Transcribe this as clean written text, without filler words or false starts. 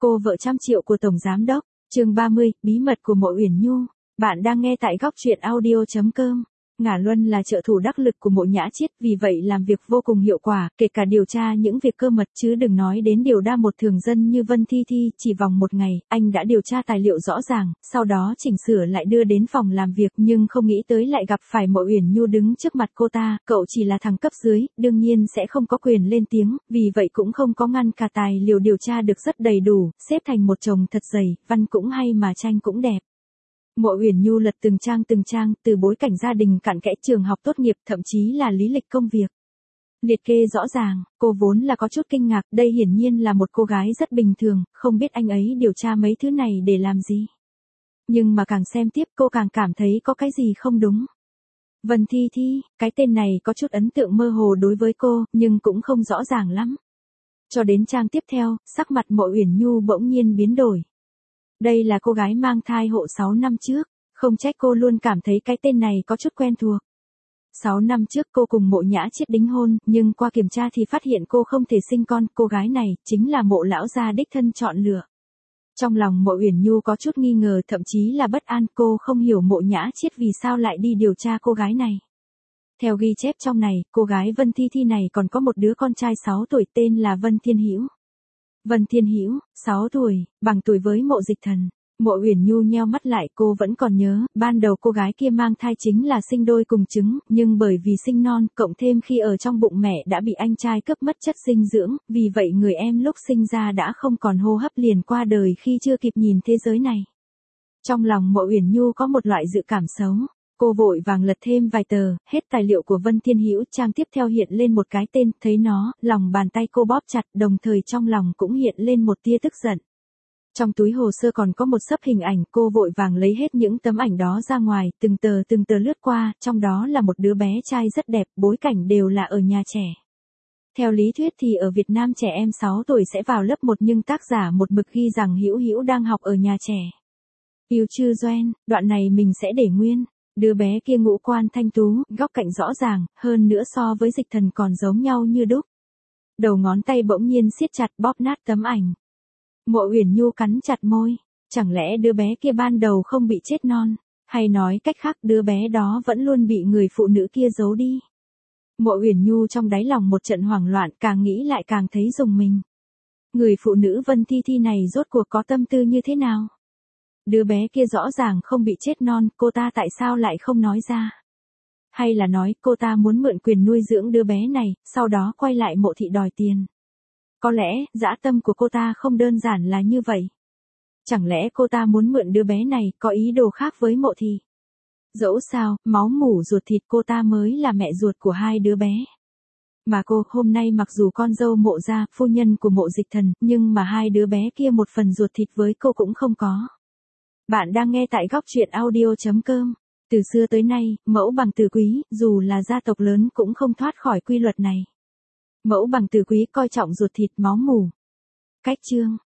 Cô vợ trăm triệu của Tổng Giám Đốc, chương 30, bí mật của Mộ Uyển Nhu. Bạn đang nghe tại góc truyện audio.com. Ngả Luân là trợ thủ đắc lực của Mộ Nhã Chiết, vì vậy làm việc vô cùng hiệu quả, kể cả điều tra những việc cơ mật, chứ đừng nói đến điều đa một thường dân như Vân Thi Thi. Chỉ vòng một ngày, anh đã điều tra tài liệu rõ ràng, sau đó chỉnh sửa lại đưa đến phòng làm việc, nhưng không nghĩ tới lại gặp phải Mộ Uyển Nhu đứng trước mặt cô ta. Cậu chỉ là thằng cấp dưới, đương nhiên sẽ không có quyền lên tiếng, vì vậy cũng không có ngăn cả. Tài liệu điều tra được rất đầy đủ, xếp thành một chồng thật dày, văn cũng hay mà tranh cũng đẹp. Mộ Uyển Nhu lật từng trang, từ bối cảnh gia đình cặn kẽ, trường học tốt nghiệp, thậm chí là lý lịch công việc. Liệt kê rõ ràng. Cô vốn là có chút kinh ngạc, đây hiển nhiên là một cô gái rất bình thường, không biết anh ấy điều tra mấy thứ này để làm gì. Nhưng mà càng xem tiếp cô càng cảm thấy có cái gì không đúng. Vân Thi Thi, cái tên này có chút ấn tượng mơ hồ đối với cô, nhưng cũng không rõ ràng lắm. Cho đến trang tiếp theo, sắc mặt Mộ Uyển Nhu bỗng nhiên biến đổi. Đây là cô gái mang thai hộ 6 năm trước, không trách cô luôn cảm thấy cái tên này có chút quen thuộc. 6 năm trước cô cùng Mộ Nhã Chiết đính hôn, nhưng qua kiểm tra thì phát hiện cô không thể sinh con, cô gái này chính là Mộ lão gia đích thân chọn lựa. Trong lòng Mộ Uyển Nhu có chút nghi ngờ, thậm chí là bất an, cô không hiểu Mộ Nhã Chiết vì sao lại đi điều tra cô gái này. Theo ghi chép trong này, cô gái Vân Thi Thi này còn có một đứa con trai 6 tuổi tên là Vân Thiên Hữu. Vân Thiên Hữu, 6 tuổi, bằng tuổi với Mộ Dịch Thần. Mộ Uyển Nhu nheo mắt lại, cô vẫn còn nhớ, ban đầu cô gái kia mang thai chính là sinh đôi cùng trứng, nhưng bởi vì sinh non, cộng thêm khi ở trong bụng mẹ đã bị anh trai cướp mất chất dinh dưỡng, vì vậy người em lúc sinh ra đã không còn hô hấp liền qua đời khi chưa kịp nhìn thế giới này. Trong lòng Mộ Uyển Nhu có một loại dự cảm xấu. Cô vội vàng lật thêm vài tờ, hết tài liệu của Vân Thiên Hữu, trang tiếp theo hiện lên một cái tên, thấy nó, lòng bàn tay cô bóp chặt, đồng thời trong lòng cũng hiện lên một tia tức giận. Trong túi hồ sơ còn có một xấp hình ảnh, cô vội vàng lấy hết những tấm ảnh đó ra ngoài, từng tờ lướt qua, trong đó là một đứa bé trai rất đẹp, bối cảnh đều là ở nhà trẻ. Theo lý thuyết thì ở Việt Nam trẻ em 6 tuổi sẽ vào lớp 1, nhưng tác giả một mực ghi rằng Hữu Hữu đang học ở nhà trẻ. Yêu Chư Doen, đoạn này mình sẽ để nguyên. Đứa bé kia ngũ quan thanh tú, góc cạnh rõ ràng, hơn nữa so với Dịch Thần còn giống nhau như đúc. Đầu ngón tay bỗng nhiên siết chặt bóp nát tấm ảnh. Mộ Uyển Nhu cắn chặt môi, chẳng lẽ đứa bé kia ban đầu không bị chết non, hay nói cách khác đứa bé đó vẫn luôn bị người phụ nữ kia giấu đi. Mộ Uyển Nhu trong đáy lòng một trận hoảng loạn, càng nghĩ lại càng thấy rùng mình. Người phụ nữ Vân Thi Thi này rốt cuộc có tâm tư như thế nào? Đứa bé kia rõ ràng không bị chết non, cô ta tại sao lại không nói ra? Hay là nói cô ta muốn mượn quyền nuôi dưỡng đứa bé này, sau đó quay lại Mộ thị đòi tiền? Có lẽ, dã tâm của cô ta không đơn giản là như vậy. Chẳng lẽ cô ta muốn mượn đứa bé này, có ý đồ khác với Mộ thị? Dẫu sao, máu mủ ruột thịt, cô ta mới là mẹ ruột của hai đứa bé. Mà cô, hôm nay mặc dù con dâu Mộ gia, phu nhân của Mộ Dịch Thần, nhưng mà hai đứa bé kia một phần ruột thịt với cô cũng không có. Bạn đang nghe tại góc truyện audio.com. Từ xưa tới nay, mẫu bằng tử quý, dù là gia tộc lớn cũng không thoát khỏi quy luật này. Mẫu bằng tử quý coi trọng ruột thịt máu mủ. Cách chương.